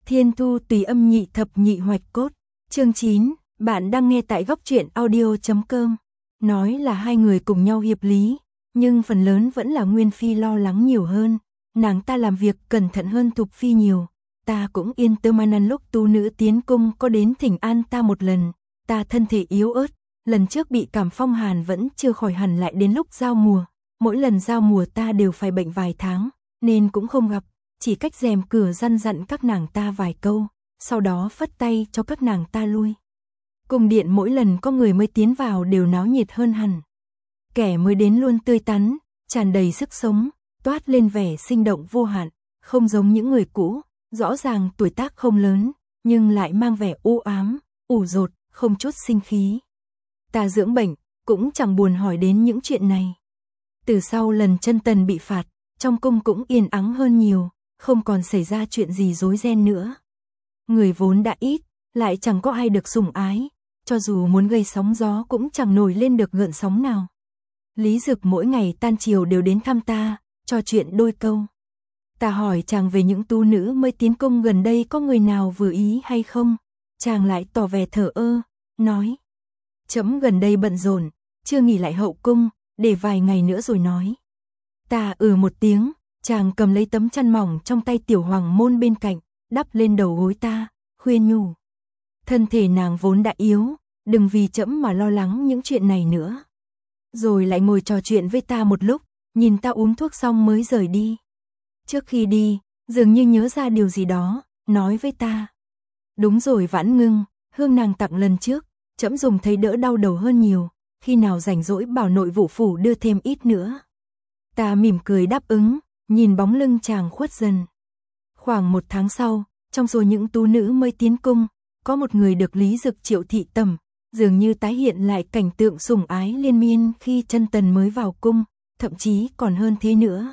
Thiên Thu Tùy Âm Nhị Thập Nhị Hoạch Cốt. Chương 9, bạn đang nghe tại góc truyện audio.com. Nói là hai người cùng nhau hiệp lý, nhưng phần lớn vẫn là Nguyên Phi lo lắng nhiều hơn. Nàng ta làm việc cẩn thận hơn Thục Phi nhiều. Ta cũng yên tâm ăn lúc tu nữ tiến cung có đến thỉnh an ta một lần. Ta thân thể yếu ớt, lần trước bị cảm phong hàn vẫn chưa khỏi hẳn, lại đến lúc giao mùa. Mỗi lần giao mùa ta đều phải bệnh vài tháng, nên cũng không gặp. Chỉ cách rèm cửa răn dặn các nàng ta vài câu, sau đó phất tay cho các nàng ta lui. Cung điện mỗi lần có người mới tiến vào đều náo nhiệt hơn hẳn. Kẻ mới đến luôn tươi tắn, tràn đầy sức sống, toát lên vẻ sinh động vô hạn, không giống những người cũ, rõ ràng tuổi tác không lớn, nhưng lại mang vẻ u ám, ủ rột, không chút sinh khí. Ta dưỡng bệnh, cũng chẳng buồn hỏi đến những chuyện này. Từ sau lần Chân Tần bị phạt, trong cung cũng yên ắng hơn nhiều, không còn xảy ra chuyện gì rối ren nữa. Người vốn đã ít, lại chẳng có ai được sủng ái, cho dù muốn gây sóng gió cũng chẳng nổi lên được gợn sóng nào. Lý Dực mỗi ngày tan chiều đều đến thăm ta, trò chuyện đôi câu. Ta hỏi chàng về những tu nữ mới tiến cung gần đây có người nào vừa ý hay không, chàng lại tỏ vẻ thờ ơ, nói: chấm gần đây bận rộn, chưa nghỉ lại hậu cung, để vài ngày nữa rồi nói. Ta một tiếng, chàng cầm lấy tấm chăn mỏng trong tay Tiểu Hoàng Môn bên cạnh, đắp lên đầu gối ta, khuyên nhủ: thân thể nàng vốn đã yếu, đừng vì chấm mà lo lắng những chuyện này nữa. Rồi lại ngồi trò chuyện với ta một lúc, nhìn ta uống thuốc xong mới rời đi. Trước khi đi, dường như nhớ ra điều gì đó, nói với ta: đúng rồi Vãn Ngưng, hương nàng tặng lần trước, chấm dùng thấy đỡ đau đầu hơn nhiều, khi nào rảnh rỗi bảo nội vụ phủ đưa thêm ít nữa. Ta mỉm cười đáp ứng, nhìn bóng lưng chàng khuất dần. Khoảng 1 tháng sau, trong số những tú nữ mới tiến cung, có một người được Lý Dực triệu thị tẩm, dường như tái hiện lại cảnh tượng sủng ái liên miên khi Chân Tần mới vào cung, thậm chí còn hơn thế nữa.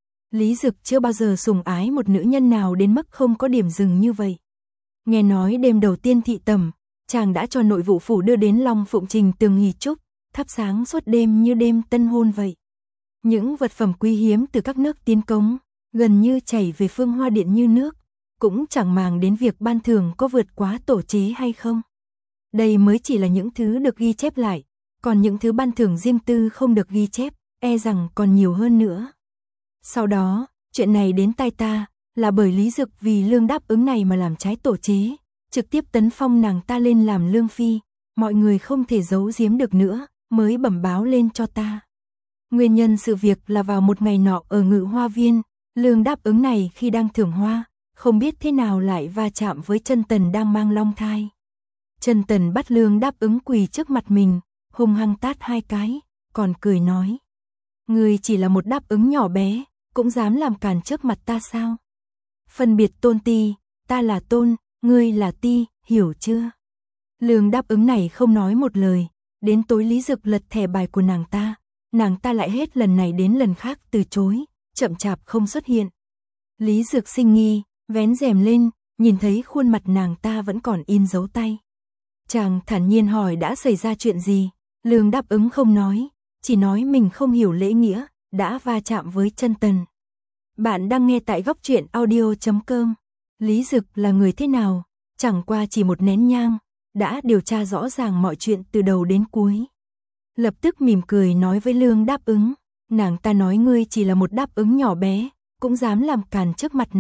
Lý Dực chưa bao giờ sủng ái một nữ nhân nào đến mức không có điểm dừng như vậy. Nghe nói đêm đầu tiên thị tẩm, chàng đã cho nội vụ phủ đưa đến Long Phụng Trình tường hỷ trúc, thắp sáng suốt đêm như đêm tân hôn vậy. Những vật phẩm quý hiếm từ các nước tiến cống, gần như chảy về Phương Hoa Điện như nước, cũng chẳng màng đến việc ban thưởng có vượt quá tổ chế hay không. Đây mới chỉ là những thứ được ghi chép lại, còn những thứ ban thưởng riêng tư không được ghi chép, e rằng còn nhiều hơn nữa. Sau đó, chuyện này đến tai ta, là bởi Lý Dực vì lương đáp ứng này mà làm trái tổ chế, trực tiếp tấn phong nàng ta lên làm lương phi, mọi người không thể giấu giếm được nữa, mới bẩm báo lên cho ta. Nguyên nhân sự việc là vào một ngày nọ ở Ngự Hoa Viên, lương đáp ứng này khi đang thưởng hoa, không biết thế nào lại va chạm với Chân Tần đang mang long thai. Chân Tần bắt lương đáp ứng quỳ trước mặt mình, hung hăng tát 2 cái, còn cười nói: ngươi chỉ là một đáp ứng nhỏ bé, cũng dám làm càn trước mặt ta sao? Phân biệt tôn ti, ta là tôn, ngươi là ti, hiểu chưa? Lương đáp ứng này không nói một lời, đến tối Lý Dực lật thẻ bài của nàng ta lại hết lần này đến lần khác từ chối, chậm chạp không xuất hiện. Lý Dực sinh nghi, vén rèm lên, nhìn thấy khuôn mặt nàng ta vẫn còn in dấu tay. Chàng thản nhiên hỏi đã xảy ra chuyện gì, lương đáp ứng không nói, chỉ nói mình không hiểu lễ nghĩa, đã va chạm với Chân Tần. Bạn đang nghe tại góc truyện audio.com. Lý Dực là người thế nào? Chẳng qua chỉ một nén nhang, đã điều tra rõ ràng mọi chuyện từ đầu đến cuối. Lập tức mỉm cười nói với lương đáp ứng, nàng ta nói ngươi chỉ là một đáp ứng nhỏ bé, cũng dám làm càn trước mặt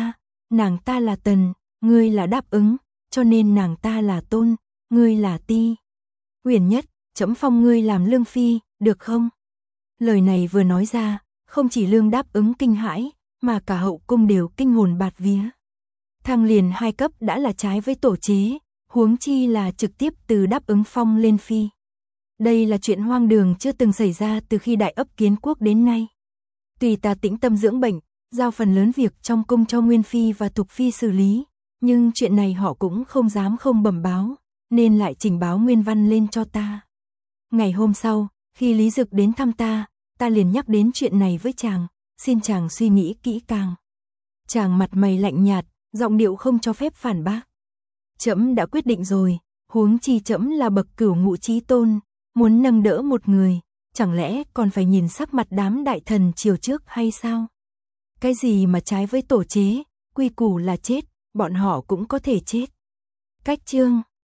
nàng ta là tần, ngươi là đáp ứng, cho nên nàng ta là tôn, ngươi là ti. Huyền nhất, chấm phong ngươi làm lương phi, được không? Lời này vừa nói ra, không chỉ lương đáp ứng kinh hãi, mà cả hậu cung đều kinh hồn bạt vía. Thăng liền 2 cấp đã là trái với tổ chế, huống chi là trực tiếp từ đáp ứng phong lên phi. Đây là chuyện hoang đường chưa từng xảy ra từ khi Đại Ấp Kiến Quốc đến nay. Tùy ta tĩnh tâm dưỡng bệnh, giao phần lớn việc trong cung cho Nguyên Phi và Thục Phi xử lý, nhưng chuyện này họ cũng không dám không bẩm báo, nên lại trình báo nguyên văn lên cho ta. Ngày hôm sau, khi Lý Dực đến thăm ta liền nhắc đến chuyện này với chàng, xin chàng suy nghĩ kỹ càng. Chàng mặt mày lạnh nhạt, giọng điệu không cho phép phản bác. Trẫm đã quyết định rồi, huống chi trẫm là bậc cửu ngũ chí tôn, muốn nâng đỡ một người, chẳng lẽ còn phải nhìn sắc mặt đám đại thần chiều trước hay sao? Cái gì mà trái với tổ chế, quy củ là chết, bọn họ cũng có thể chết. Cách chương